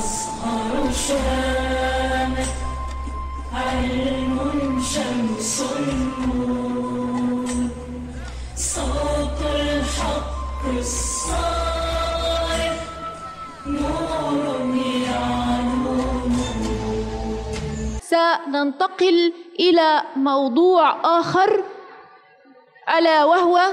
أزهر شامخ علم شمس نور صوت الحق الصارخ نور يعلو. سننتقل إلى موضوع آخر ألا وهو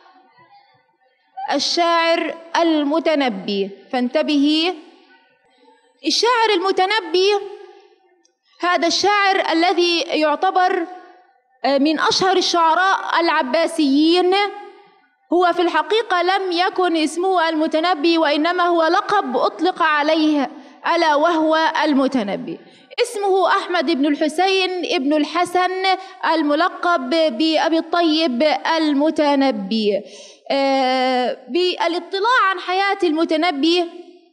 الشاعر المتنبي. فانتبهي، الشاعر المتنبي هذا الشاعر الذي يعتبر من أشهر الشعراء العباسيين. هو في الحقيقة لم يكن اسمه المتنبي، وإنما هو لقب أطلق عليه ألا وهو المتنبي. اسمه أحمد بن الحسين ابن الحسن الملقب بأبي الطيب المتنبي. بالاطلاع عن حياة المتنبي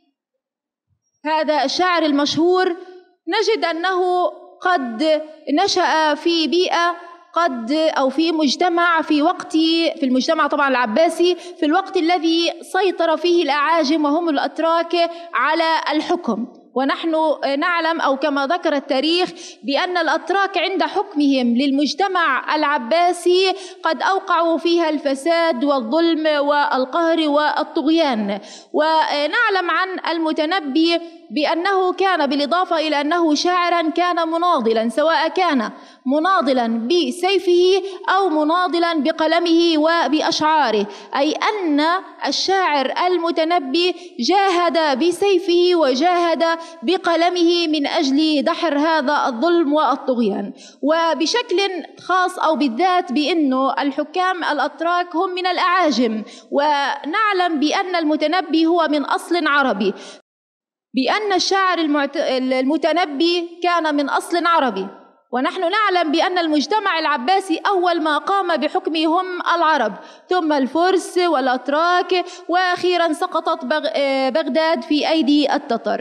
هذا الشاعر المشهور نجد أنه قد نشأ في بيئة أو في مجتمع في المجتمع طبعا العباسي، في الوقت الذي سيطر فيه الأعاجم وهم الأتراك على الحكم. ونحن نعلم أو كما ذكر التاريخ بأن الأتراك عند حكمهم للمجتمع العباسي قد أوقعوا فيها الفساد والظلم والقهر والطغيان. ونعلم عن المتنبي بأنه كان بالإضافة إلى أنه شاعرا كان مناضلا، سواء كان مناضلا بسيفه أو مناضلا بقلمه وبأشعاره، أي أن الشاعر المتنبي جاهد بسيفه وجاهد بقلمه من أجل دحر هذا الظلم والطغيان. وبشكل خاص أو بالذات بأنه الحكام الأتراك هم من الأعاجم، ونعلم بأن المتنبي هو من أصل عربي، بأن الشاعر المتنبي كان من أصل عربي. ونحن نعلم بأن المجتمع العباسي أول ما قام بحكمه هم العرب، ثم الفرس والأتراك، وأخيرا سقطت بغداد في أيدي التتر.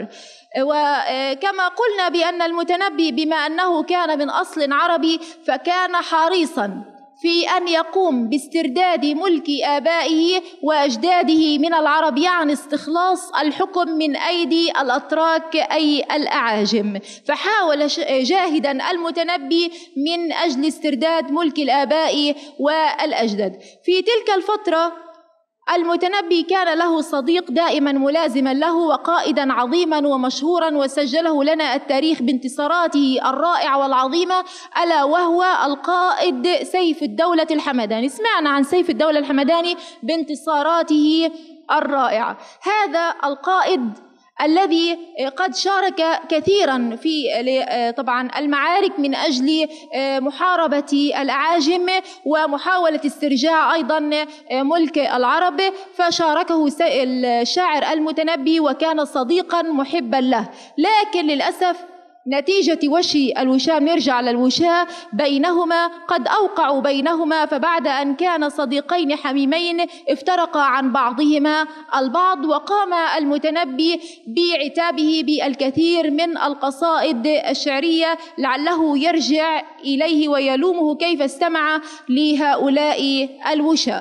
وكما قلنا بأن المتنبي بما أنه كان من أصل عربي فكان حريصا في أن يقوم باسترداد ملك آبائه وأجداده من العرب، يعني استخلاص الحكم من أيدي الأتراك أي الأعاجم. فحاول جاهدا المتنبي من أجل استرداد ملك الآباء والأجداد. في تلك الفترة المتنبي كان له صديق دائما ملازما له وقائدا عظيما ومشهورا، وسجله لنا التاريخ بانتصاراته الرائعة والعظيمة، ألا وهو القائد سيف الدولة الحمداني. سمعنا عن سيف الدولة الحمداني بانتصاراته الرائعة. هذا القائد الذي قد شارك كثيرا في طبعا المعارك من أجل محاربة الأعاجم ومحاولة استرجاع أيضا ملك العرب، فشاركه الشاعر المتنبي وكان صديقا محبا له. لكن للأسف نتيجة وشي الوشاة، نرجع للوشاة، بينهما قد أوقعوا بينهما، فبعد أن كان صديقين حميمين افترقا عن بعضهما البعض، وقام المتنبي بعتابه بالكثير من القصائد الشعرية لعله يرجع إليه ويلومه كيف استمع لهؤلاء الوشاة.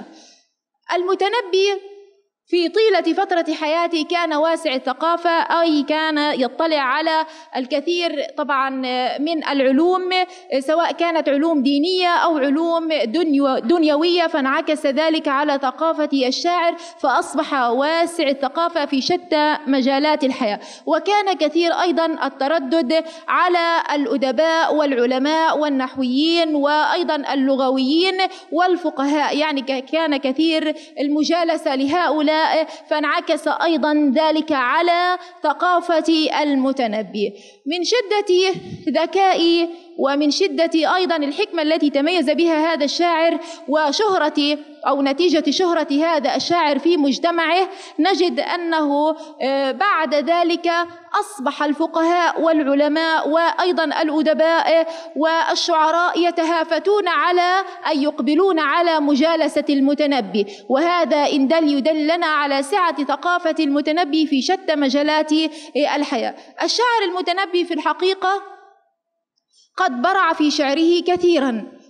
المتنبي في طيلة فترة حياته كان واسع الثقافة، أي كان يطلع على الكثير طبعا من العلوم، سواء كانت علوم دينية أو علوم دنيوية، فانعكس ذلك على ثقافة الشاعر فأصبح واسع الثقافة في شتى مجالات الحياة. وكان كثير أيضا التردد على الأدباء والعلماء والنحويين وأيضا اللغويين والفقهاء، يعني كان كثير المجالسة لهؤلاء، فانعكس أيضا ذلك على ثقافة المتنبي. من شدة ذكائه ومن شدة أيضا الحكمة التي تميز بها هذا الشاعر وشهرة أو نتيجة شهرة هذا الشاعر في مجتمعه، نجد أنه بعد ذلك أصبح الفقهاء والعلماء وأيضا الأدباء والشعراء يتهافتون على أن يقبلون على مجالسة المتنبي، وهذا إن يدل لنا على سعة ثقافة المتنبي في شتى مجالات الحياة. الشاعر المتنبي في الحقيقة قد برع في شعره كثيرا،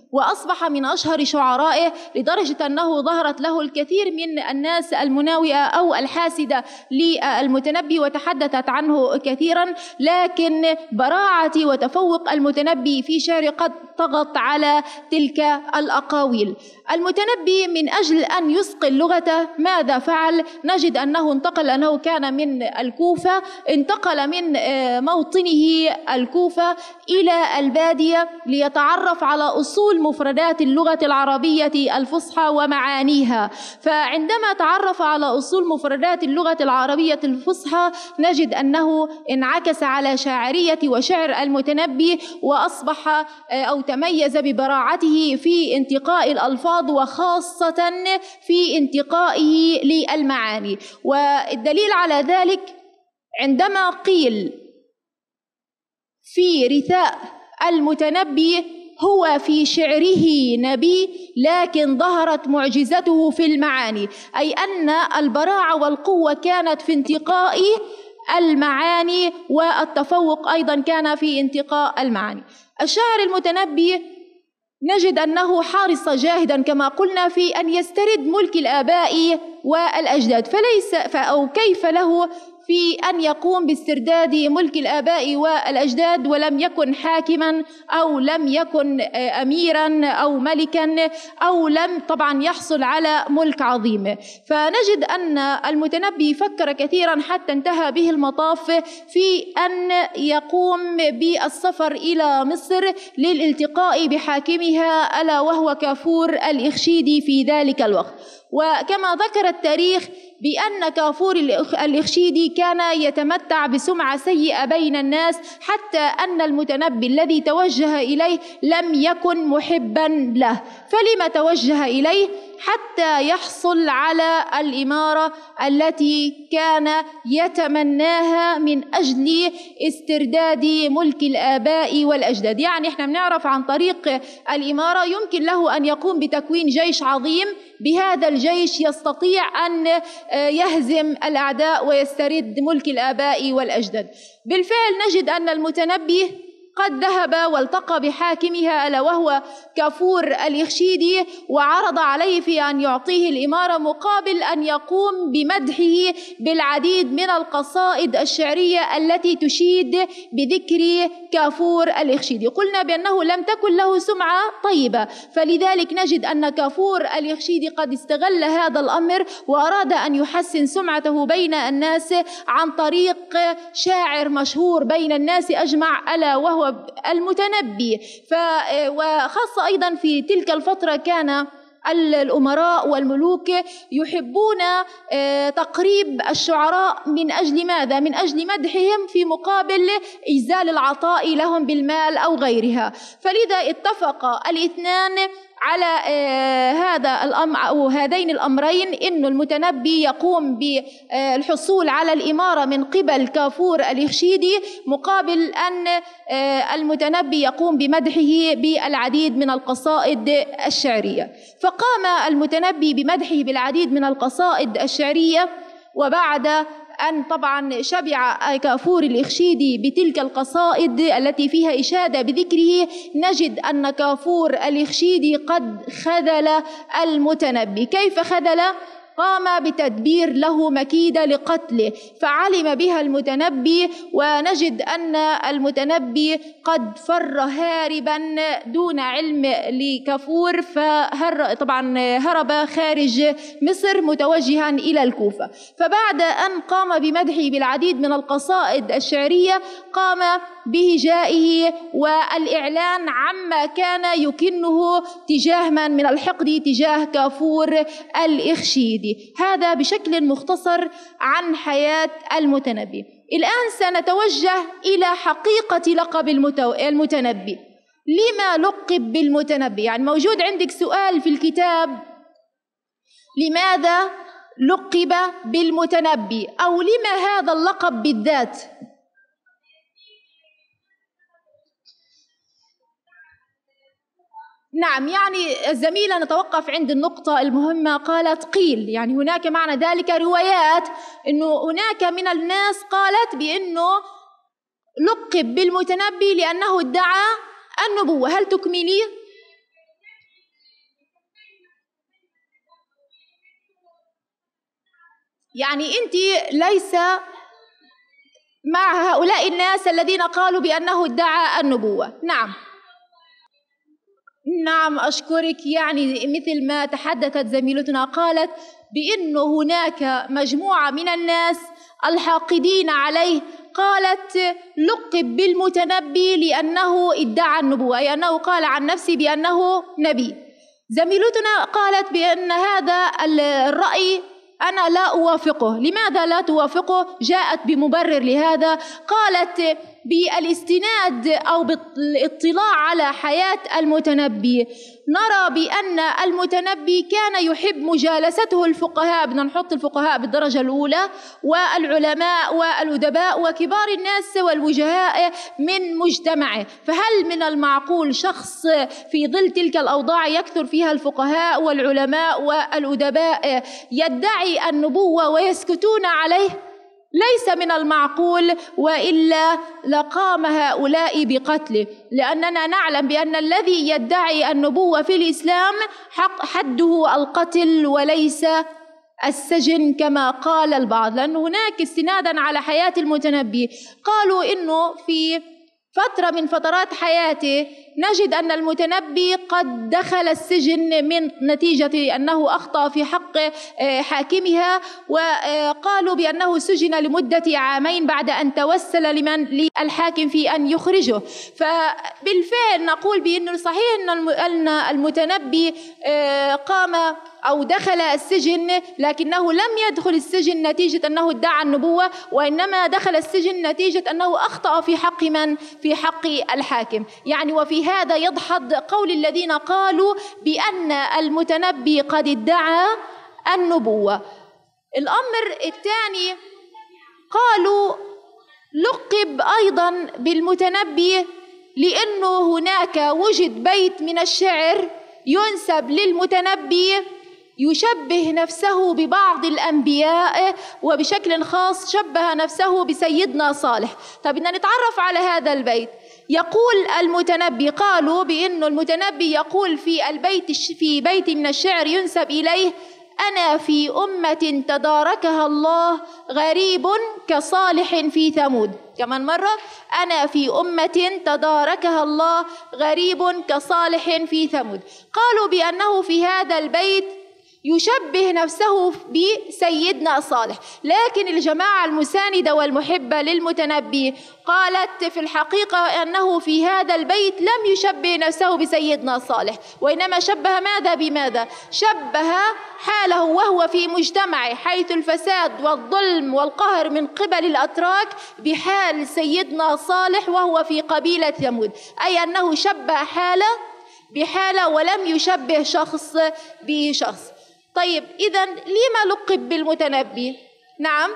وأصبح من أشهر شعرائه، لدرجة أنه ظهرت له الكثير من الناس المناوئة أو الحاسدة للمتنبي وتحدثت عنه كثيرا، لكن براعة وتفوق المتنبي في شعره قد طغت على تلك الأقاويل. المتنبي من أجل أن يثقل لغته ماذا فعل؟ نجد أنه انتقل، أنه كان من الكوفة، انتقل من موطنه الكوفة إلى البادية ليتعرف على أصول مفردات اللغة العربية الفصحى ومعانيها. فعندما تعرف على أصول مفردات اللغة العربية الفصحى نجد أنه انعكس على شاعرية وشعر المتنبي، وأصبح أو تميز ببراعته في انتقاء الألفاظ وخاصة في انتقائه للمعاني. والدليل على ذلك عندما قيل في رثاء المتنبي هو في شعره نبي لكن ظهرت معجزته في المعاني، أي أن البراعة والقوة كانت في انتقاء المعاني، والتفوق أيضا كان في انتقاء المعاني. الشاعر المتنبي نجد أنه حارس جاهدا كما قلنا في أن يسترد ملك الآباء والأجداد، أو كيف له في أن يقوم باسترداد ملك الآباء والأجداد ولم يكن حاكما أو لم يكن أميرا أو ملكا أو لم طبعا يحصل على ملك عظيم. فنجد أن المتنبي فكر كثيرا حتى انتهى به المطاف في أن يقوم بالسفر إلى مصر للالتقاء بحاكمها ألا وهو كافور الإخشيدي في ذلك الوقت. وكما ذكر التاريخ بأن كافور الإخشيدي كان يتمتع بسمعة سيئة بين الناس، حتى أن المتنبي الذي توجه إليه لم يكن محبا له. فلما توجه إليه؟ حتى يحصل على الإمارة التي كان يتمناها من أجل استرداد ملك الآباء والأجداد. يعني احنا بنعرف عن طريق الإمارة يمكن له أن يقوم بتكوين جيش عظيم، بهذا الجيش يستطيع أن يهزم الأعداء ويسترد ملك الآباء والأجداد. بالفعل نجد أن المتنبي قد ذهب والتقى بحاكمها ألا وهو كافور الإخشيدي، وعرض عليه في أن يعطيه الإمارة مقابل أن يقوم بمدحه بالعديد من القصائد الشعرية التي تشيد بذكر كافور الإخشيدي. قلنا بأنه لم تكن له سمعة طيبة، فلذلك نجد أن كافور الإخشيدي قد استغل هذا الأمر وأراد أن يحسن سمعته بين الناس عن طريق شاعر مشهور بين الناس أجمع ألا وهو المتنبي. وخاصة أيضا في تلك الفترة كان الأمراء والملوك يحبون تقريب الشعراء من أجل ماذا؟ من أجل مدحهم في مقابل إجزال العطاء لهم بالمال أو غيرها. فلذا اتفق الاثنان على هذا الأمر أو هذين الأمرين، إن المتنبي يقوم بالحصول على الإمارة من قبل كافور الإخشيدي مقابل أن المتنبي يقوم بمدحه بالعديد من القصائد الشعرية. فقام المتنبي بمدحه بالعديد من القصائد الشعرية، وبعد أن طبعا شبع كافور الإخشيدي بتلك القصائد التي فيها إشادة بذكره، نجد أن كافور الإخشيدي قد خذل المتنبي. كيف خذل؟ قام بتدبير له مكيدة لقتله، فعلم بها المتنبي، ونجد أن المتنبي قد فر هاربا دون علم لكافور، طبعا هرب خارج مصر متوجها إلى الكوفة. فبعد أن قام بمدحه بالعديد من القصائد الشعرية قام بهجائه والإعلان عما كان يكنه تجاه من الحقد تجاه كافور الإخشيدي. هذا بشكل مختصر عن حياة المتنبي. الآن سنتوجه إلى حقيقة لقب المتنبي. لما لقب بالمتنبي؟ يعني موجود عندك سؤال في الكتاب، لماذا لقب بالمتنبي؟ أو لما هذا اللقب بالذات؟ نعم، يعني الزميلة نتوقف عند النقطة المهمة، قالت قيل، يعني هناك معنى ذلك روايات أنه هناك من الناس قالت بأنه لقب بالمتنبي لأنه ادعى النبوة. هل تكملي؟ يعني أنت ليس مع هؤلاء الناس الذين قالوا بأنه ادعى النبوة. نعم أشكرك. يعني مثل ما تحدثت زميلتنا قالت بأنه هناك مجموعة من الناس الحاقدين عليه، قالت لقب بالمتنبي لأنه ادعى النبوة، أي أنه قال عن نفسه بأنه نبي. زميلتنا قالت بأن هذا الرأي أنا لا أوافقه. لماذا لا توافقه؟ جاءت بمبرر لهذا، قالت بالاستناد أو بالاطلاع على حياة المتنبي نرى بأن المتنبي كان يحب مجالسته الفقهاء، بدنا نحط الفقهاء بالدرجة الأولى، والعلماء والأدباء وكبار الناس والوجهاء من مجتمعه. فهل من المعقول شخص في ظل تلك الأوضاع يكثر فيها الفقهاء والعلماء والأدباء يدعي النبوة ويسكتون عليه؟ ليس من المعقول، وإلا لقام هؤلاء بقتله، لأننا نعلم بأن الذي يدعي النبوة في الإسلام حده القتل وليس السجن كما قال البعض، لأن هناك استنادا على حياة المتنبي قالوا إنه في فترة من فترات حياته نجد أن المتنبي قد دخل السجن من نتيجة أنه أخطأ في حق حاكمها، وقالوا بأنه سجن لمدة عامين بعد أن توسل للحاكم في أن يخرجه. فبالفعل نقول بأنه صحيح أن المتنبي قام أو دخل السجن، لكنه لم يدخل السجن نتيجة أنه ادعى النبوة، وإنما دخل السجن نتيجة أنه أخطأ في حق من؟ في حق الحاكم. يعني وفي هذا يدحض قول الذين قالوا بأن المتنبي قد ادعى النبوة. الأمر الثاني قالوا لقب أيضا بالمتنبي لأنه هناك وجد بيت من الشعر ينسب للمتنبي يشبه نفسه ببعض الأنبياء، وبشكل خاص شبه نفسه بسيدنا صالح. طب بدنا نتعرف على هذا البيت. يقول المتنبي، قالوا بأنه المتنبي يقول في بيت من الشعر ينسب إليه: أنا في أمة تداركها الله غريب كصالح في ثمود. كمان مرة: أنا في أمة تداركها الله غريب كصالح في ثمود. قالوا بأنه في هذا البيت يشبه نفسه بسيدنا صالح، لكن الجماعة المساندة والمحبة للمتنبي قالت في الحقيقة أنه في هذا البيت لم يشبه نفسه بسيدنا صالح، وإنما شبه ماذا بماذا؟ شبه حاله وهو في مجتمعه حيث الفساد والظلم والقهر من قبل الأتراك بحال سيدنا صالح وهو في قبيلة ثمود، أي أنه شبه حاله بحاله ولم يشبه شخص بشخص. طيب إذن لما لقب بالمتنبي؟ نعم،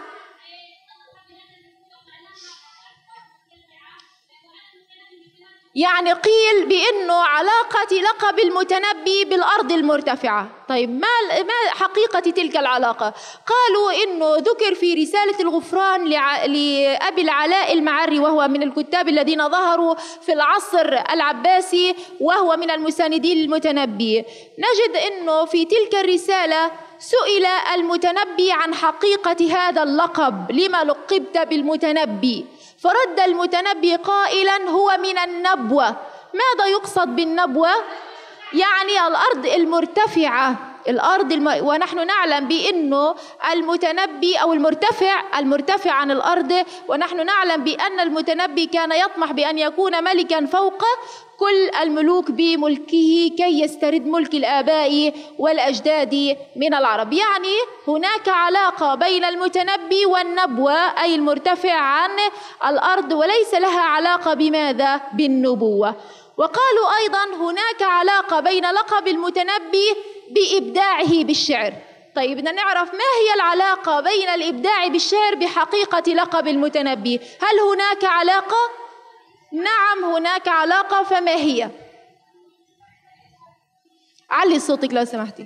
يعني قيل بأنه علاقة لقب المتنبي بالأرض المرتفعة. طيب ما حقيقة تلك العلاقة؟ قالوا إنه ذكر في رسالة الغفران لأبي العلاء المعري، وهو من الكتاب الذين ظهروا في العصر العباسي وهو من المساندين للمتنبي، نجد إنه في تلك الرسالة سئل المتنبي عن حقيقة هذا اللقب: لما لقبت بالمتنبي؟ فرد المتنبي قائلا: هو من النبوة. ماذا يقصد بالنبوة؟ يعني الأرض المرتفعة، ونحن نعلم بأنه المتنبي أو المرتفع عن الأرض، ونحن نعلم بأن المتنبي كان يطمح بأن يكون ملكا فوق كل الملوك بملكه كي يسترد ملك الآباء والأجداد من العرب. يعني هناك علاقة بين المتنبي والنبوة، أي المرتفع عن الأرض، وليس لها علاقة بماذا؟ بالنبوة. وقالوا أيضا هناك علاقة بين لقب المتنبي بإبداعه بالشعر. طيب بدنا نعرف ما هي العلاقة بين الإبداع بالشعر بحقيقة لقب المتنبي؟ هل هناك علاقة؟ نعم هناك علاقة، فما هي؟ علي صوتك لو سمحتي.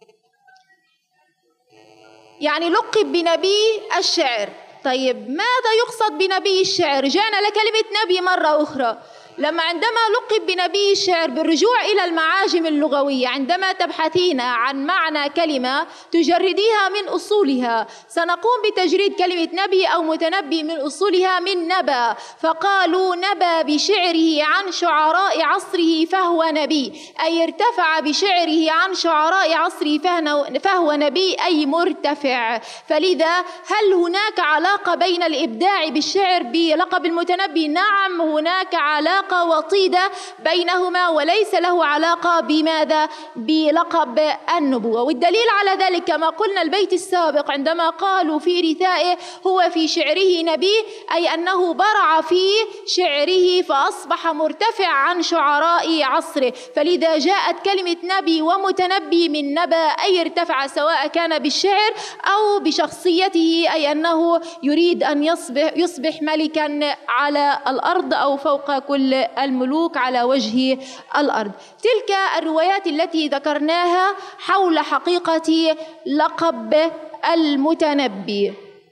يعني لقب بنبي الشعر. طيب ماذا يقصد بنبي الشعر؟ جاءنا لكلمة نبي مرة أخرى، عندما لقب بنبي الشعر بالرجوع إلى المعاجم اللغوية، عندما تبحثين عن معنى كلمة تجرديها من أصولها. سنقوم بتجريد كلمة نبي أو متنبي من أصولها من نبى، فقالوا نبى بشعره عن شعراء عصره فهو نبي، أي ارتفع بشعره عن شعراء عصره فهو نبي، أي مرتفع. فلذا هل هناك علاقة بين الإبداع بالشعر بلقب المتنبي؟ نعم، هناك علاقة وطيدة بينهما، وليس له علاقة بماذا؟ بلقب النبوة. والدليل على ذلك كما قلنا البيت السابق، عندما قالوا في رثائه هو في شعره نبي، أي أنه برع في شعره فأصبح مرتفع عن شعراء عصره. فلذا جاءت كلمة نبي ومتنبي من نبى، أي ارتفع، سواء كان بالشعر أو بشخصيته، أي أنه يريد أن يصبح ملكا على الأرض أو فوق كل الملوك على وجه الأرض. تلك الروايات التي ذكرناها حول حقيقة لقب المتنبي.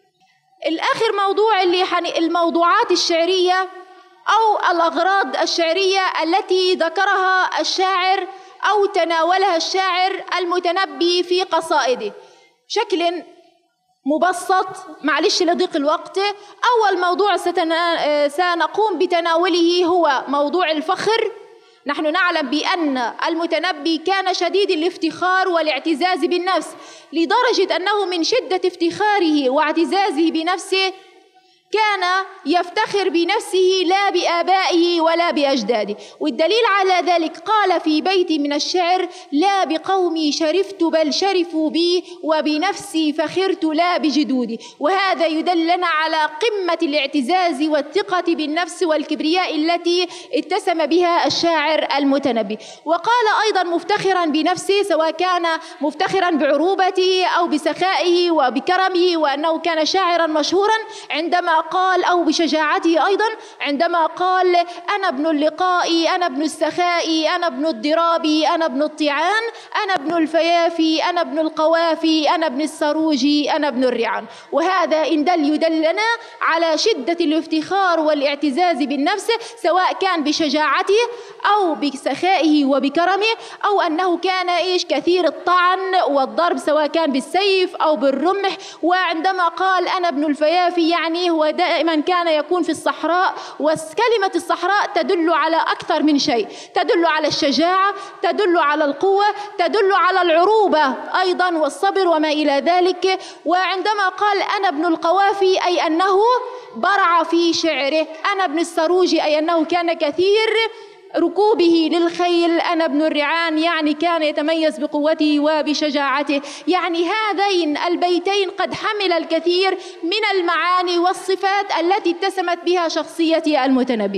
الآخر موضوع اللي الموضوعات الشعرية أو الأغراض الشعرية التي ذكرها الشاعر أو تناولها الشاعر المتنبي في قصائده بشكل مبسط، معلش لضيق الوقت. أول موضوع سنقوم بتناوله هو موضوع الفخر. نحن نعلم بأن المتنبي كان شديد الافتخار والاعتزاز بالنفس، لدرجة أنه من شدة افتخاره واعتزازه بنفسه كان يفتخر بنفسه لا بآبائه ولا بأجداده. والدليل على ذلك قال في بيت من الشعر: لا بقومي شرفت بل شرفوا بي، وبنفسي فخرت لا بجدودي. وهذا يدلنا على قمة الاعتزاز والثقة بالنفس والكبرياء التي اتسم بها الشاعر المتنبي. وقال أيضا مفتخرا بنفسه، سواء كان مفتخرا بعروبته أو بسخائه وبكرمه، وأنه كان شاعرا مشهورا، عندما قال، أو بشجاعته أيضا عندما قال: أنا ابن اللقاء، أنا ابن السخاء، أنا ابن الضراب، أنا ابن الطيعان، أنا ابن الفيافي، أنا ابن القوافي، أنا ابن السروج، أنا ابن الرعان. وهذا إن يدلنا على شدة الافتخار والاعتزاز بالنفس، سواء كان بشجاعته أو بسخائه وبكرمه، أو أنه كان كثير الطعن والضرب، سواء كان بالسيف أو بالرمح. وعندما قال أنا ابن الفيافي يعني هو دائما كان يكون في الصحراء، وكلمة الصحراء تدل على أكثر من شيء، تدل على الشجاعة، تدل على القوة، تدل على العروبة أيضا والصبر وما إلى ذلك. وعندما قال أنا ابن القوافي أي أنه برع في شعره، أنا ابن السروج أي أنه كان كثير ركوبه للخيل، أنا ابن الرعان يعني كان يتميز بقوته وبشجاعته. يعني هذين البيتين قد حمل الكثير من المعاني والصفات التي اتسمت بها شخصية المتنبي.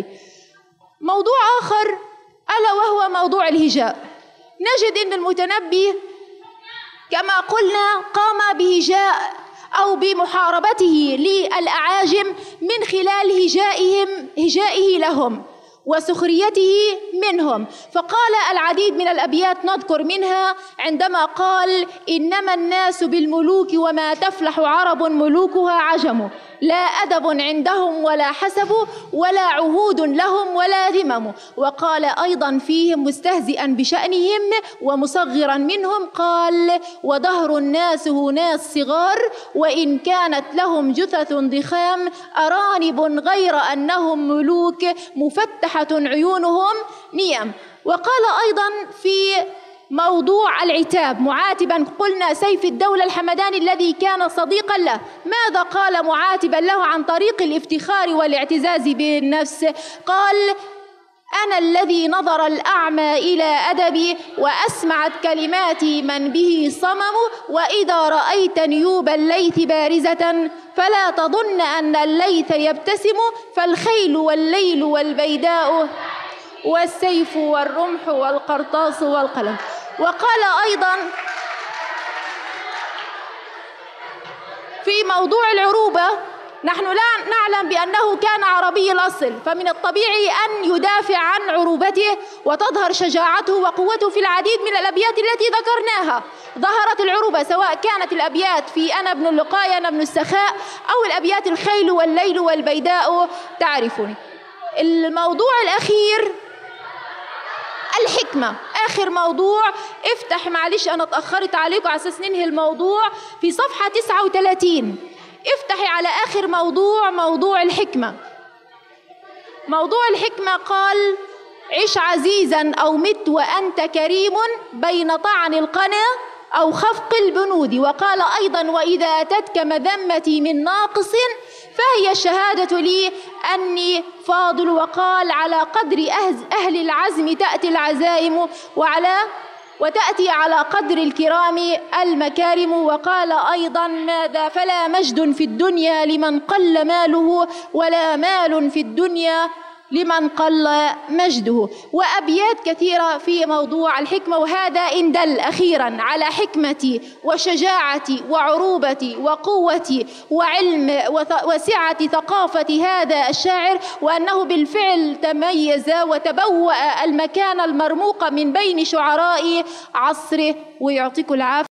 موضوع آخر ألا وهو موضوع الهجاء. نجد أن المتنبي كما قلنا قام بهجاء أو بمحاربته للأعاجم من خلال هجائه لهم وسخريته منهم. فقال العديد من الأبيات نذكر منها عندما قال: إنما الناس بالملوك وما تفلح عرب ملوكها عجم، لا أدب عندهم ولا حسب، ولا عهود لهم ولا ذمم. وقال أيضا فيهم مستهزئا بشأنهم ومصغرا منهم، قال: ودهر الناس ناس صغار، وإن كانت لهم جثث ضخام، أرانب غير أنهم ملوك، مفتحة عيونهم نيام. وقال أيضا في موضوع العتاب معاتبا، قلنا سيف الدولة الحمداني الذي كان صديقا له، ماذا قال معاتبا له عن طريق الافتخار والاعتزاز بالنفس؟ قال: أنا الذي نظر الأعمى إلى أدبي، وأسمعت كلماتي من به صمم، وإذا رأيت نيوب الليث بارزة فلا تظن أن الليث يبتسم، فالخيل والليل والبيداء والسيف والرمح والقرطاس والقلم. وقال أيضا في موضوع العروبة: نحن لا نعلم بأنه كان عربي الأصل، فمن الطبيعي أن يدافع عن عروبته وتظهر شجاعته وقوته في العديد من الأبيات التي ذكرناها. ظهرت العروبة سواء كانت الأبيات في أنا ابن اللقاء، أنا ابن السخاء، أو الأبيات الخيل والليل والبيداء تعرفني. الموضوع الأخير الحكمة، آخر موضوع. افتح، معلش أنا اتأخرت عليكم على أساس ننهي الموضوع في صفحة 39. افتحي على آخر موضوع، موضوع الحكمة. موضوع الحكمة قال: عش عزيزا أو مت وأنت كريم، بين طعن القنا أو خفق البنود. وقال أيضا: وإذا أتتك مذمتي من ناقص فهي الشهادة لي أني فاضل. وقال: على قدر أهل العزم تأتي العزائم، وتأتي على قدر الكرام المكارم. وقال أيضا: ماذا؟ فلا مجد في الدنيا لمن قل ماله، ولا مال في الدنيا لمن قل مجده. وأبيات كثيرة في موضوع الحكمة. وهذا إن دل أخيرا على حكمتي وشجاعتي وعروبتي وقوتي وعلم وسعة ثقافة هذا الشاعر، وأنه بالفعل تميز وتبوأ المكان المرموق من بين شعراء عصره. ويعطيكم العافية.